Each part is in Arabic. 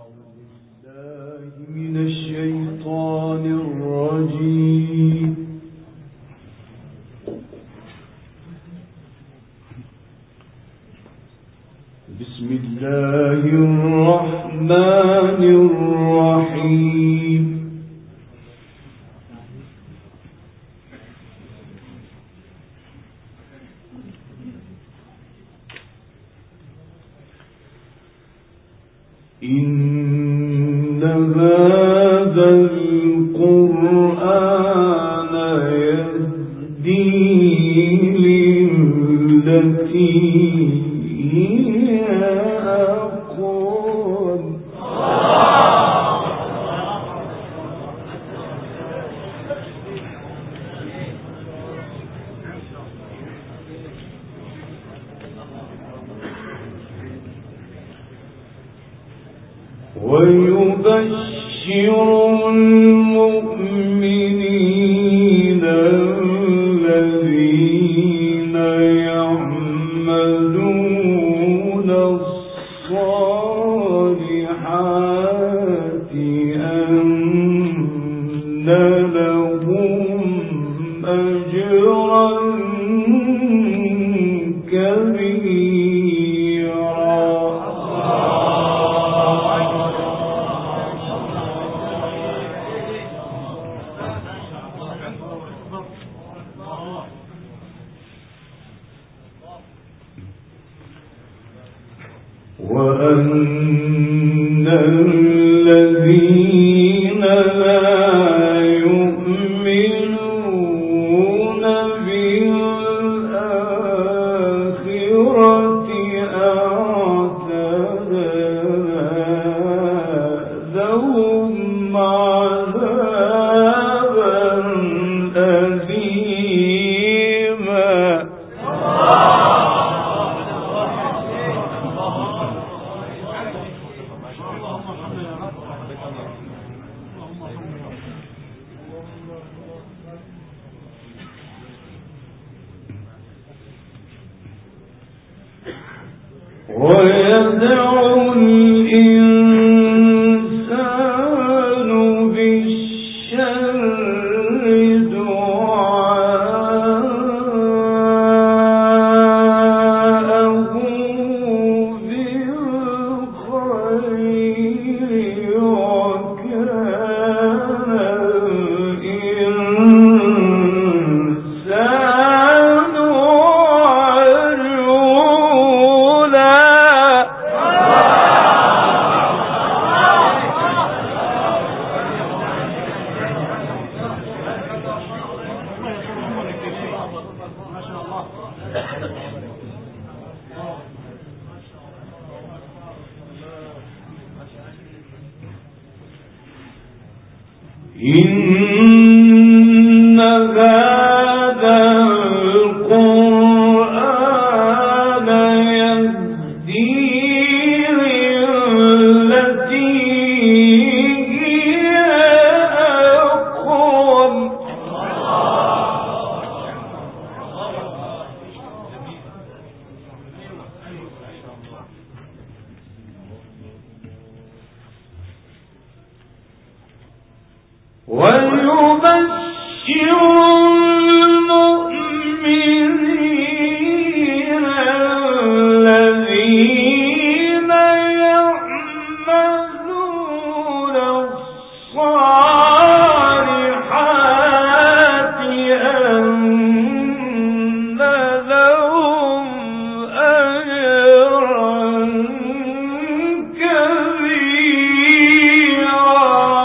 ويبشر المؤمنين الذين يعملون الصالحات أن لهم أجرا وأن الذين لا يؤمنون بالآخرة أعتدنا لهم عذابا أليما. ويدع الإنسان بالشر دعاءه بالخير وكان الإنسان عجولا. إن هذا القرآن يهدي للتي هي أقوم. ويبشر المؤمنين الذين يعملون الصالحات أن لهم أجرا كبيرا.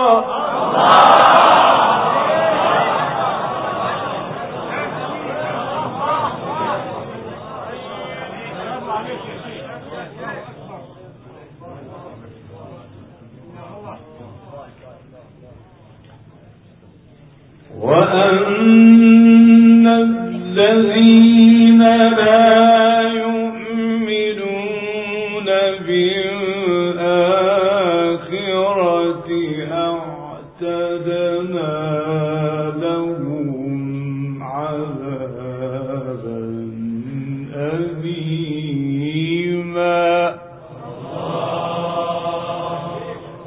وأن الذين لا يؤمنون بالآخرة أعتدنا لهم عذابا أليما.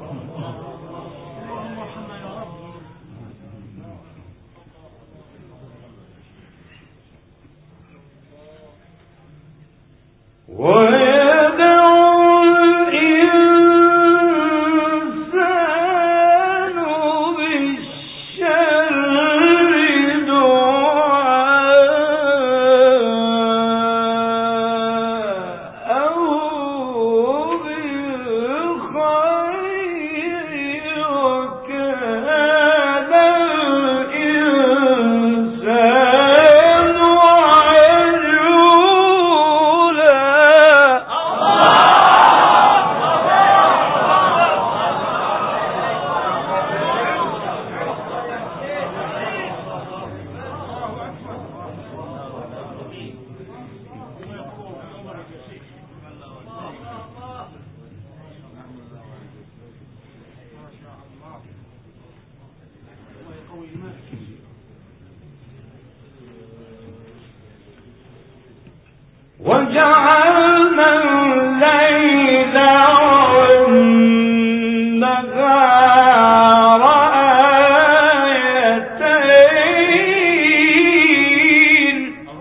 وجعلنا الليل والنهار آيتين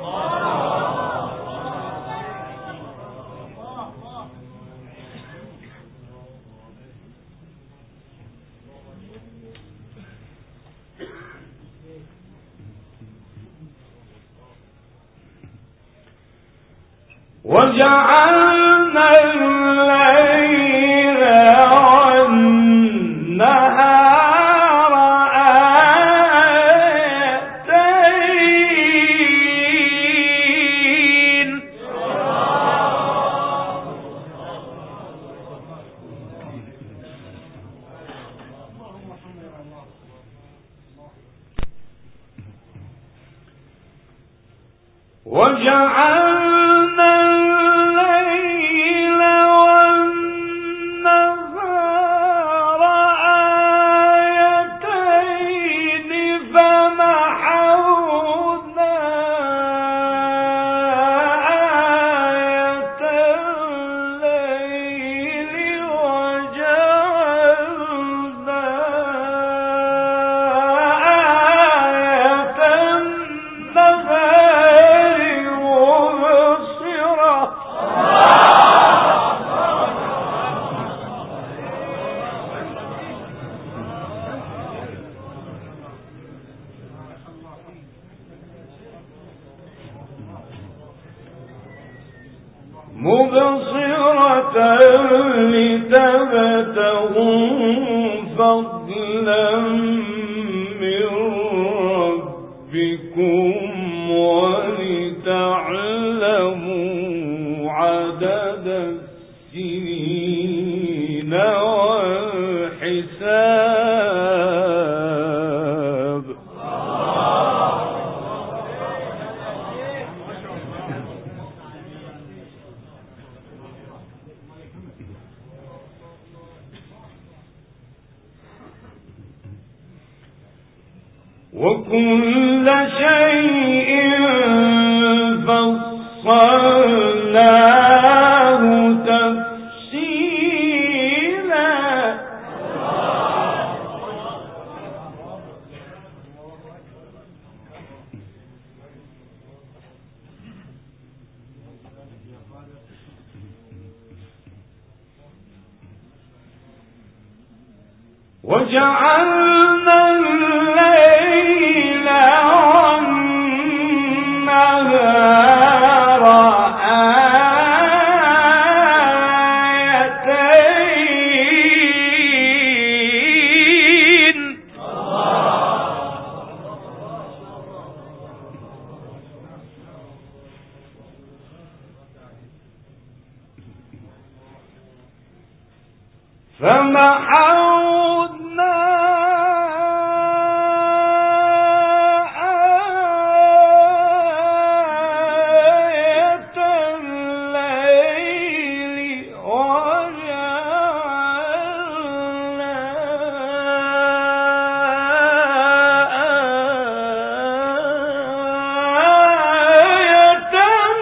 وجعلنا الليل والنهار آيتين وجعلنا الليل والنهار آيتين فمحونا آية الليل وجعلنا آية النهار مبصرة لتبتغوا فضلا من ربكم ولتعلموا عدد السنين والحساب وكل شيء فصلناه تفصيلا وجعلنا الليل والنهار آيتين فمحونا آية الليل وجعلنا آية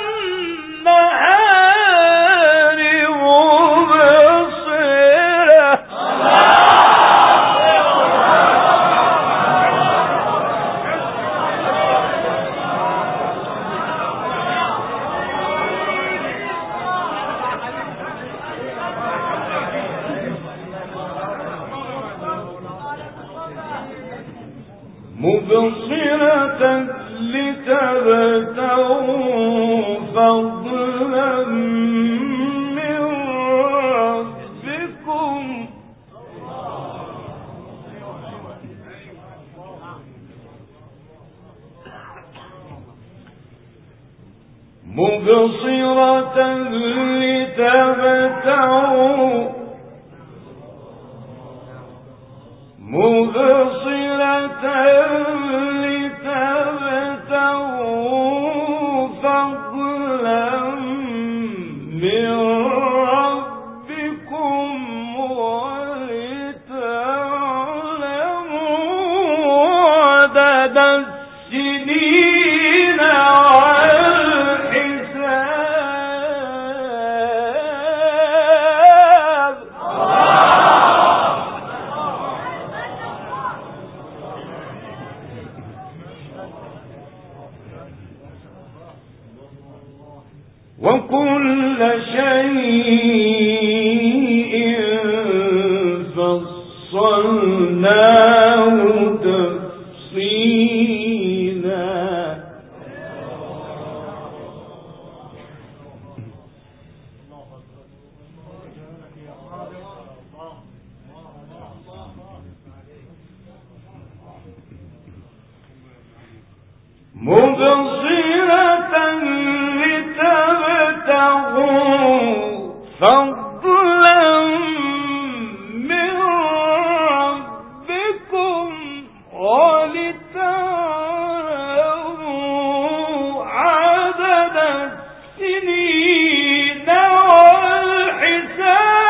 النهار مبصرة مبصرة لتبتغوا فضلا من ربكم مبصرة لتبتغوا فضلا من ربكم ولتعلموا عدد السنين والحساب. وكل شيء فصلناه تفصيلا. مبصرة لتبتغوا فضلا من ربكم ولتعلموا عدد السنين والحساب.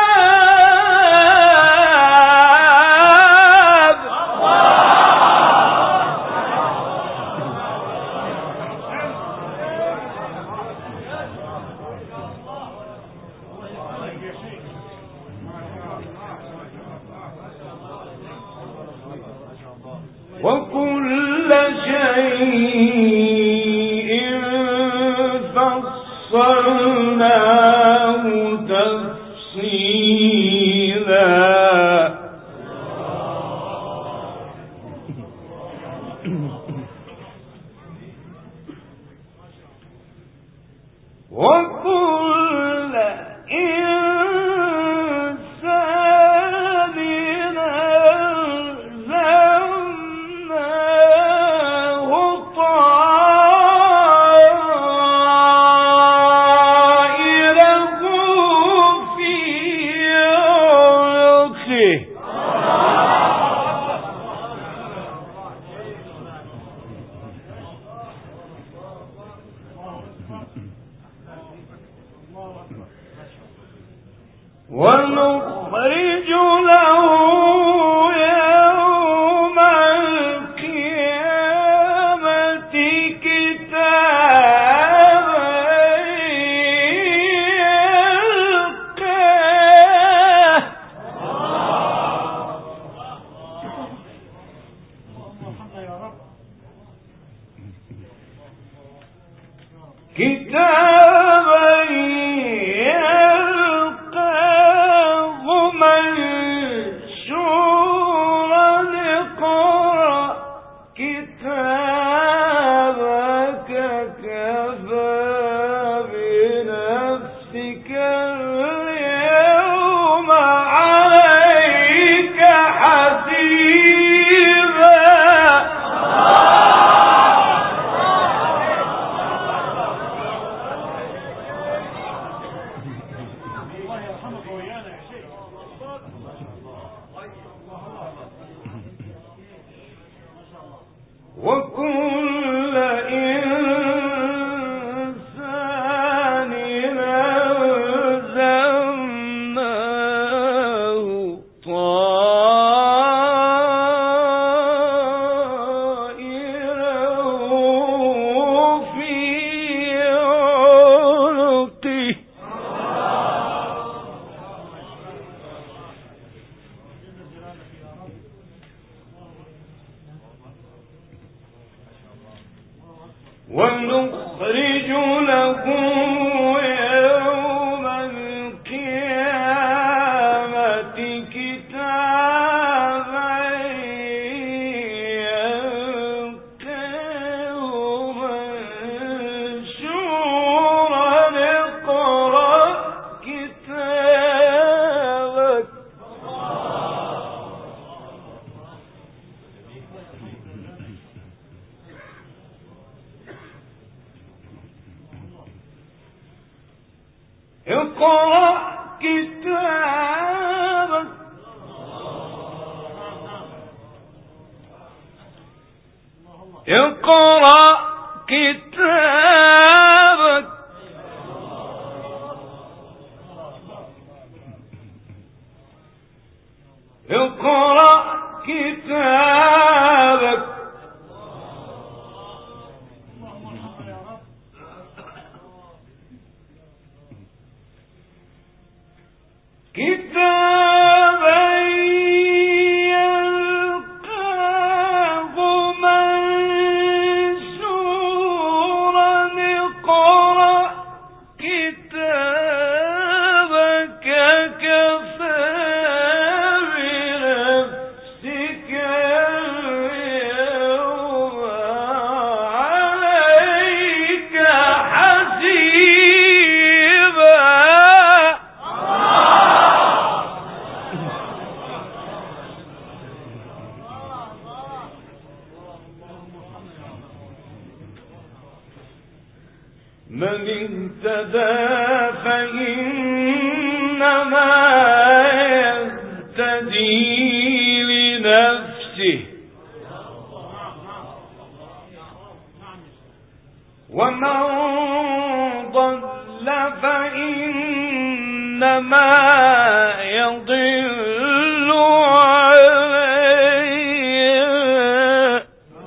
وكل شيء فصلناه تفصيلا. وكل إنسان ألزمناه طائره في عنقه. ونخرج له يوم القيامة كتابا يلقاه. كتابا يلقاه منشورا. اقرأ كتابك كفى بنفسك اليوم عليك حسيبا. وكل إنسان ألزمناه طائره في عنقه. ونخرج له يوم القيامة كتابا يلقاه منشورا. اقرأ كتابك. اقرأ كتابك. اقرأ كتابك. اقرأ كتابك. من اهتدى فإنما يهتدي لنفسه ومن ضل فإنما يضل عليه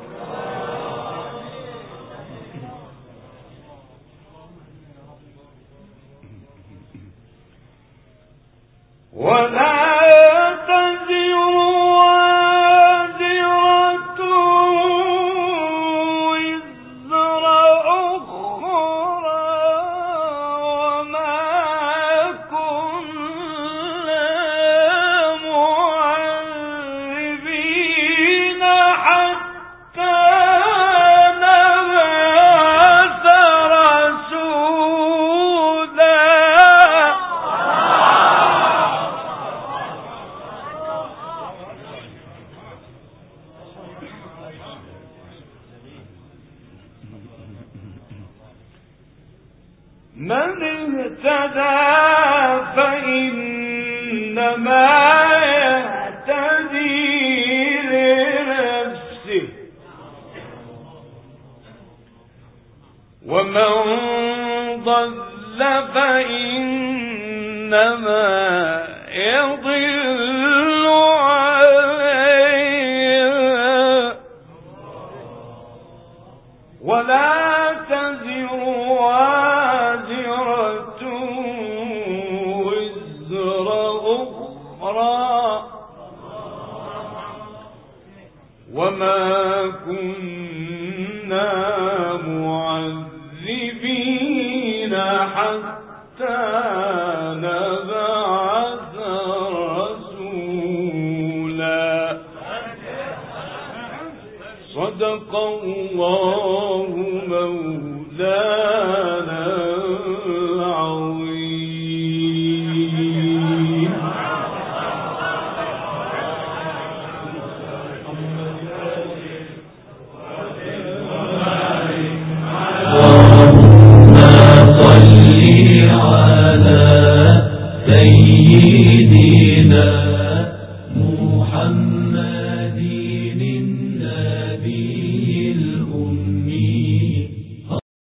ولا تزر وازرة وزر أخرى وما كنا معذبين حتى نبعث رسولا من اهتدى فإنما يهتدي لنفسه ومن ضل فإنما يضل عليه ولا تزر وازرة وزر أخرى وما كنا معذبين حتى نبعث رسولا صدق الله مولانا العظيم صل على سيدنا محمد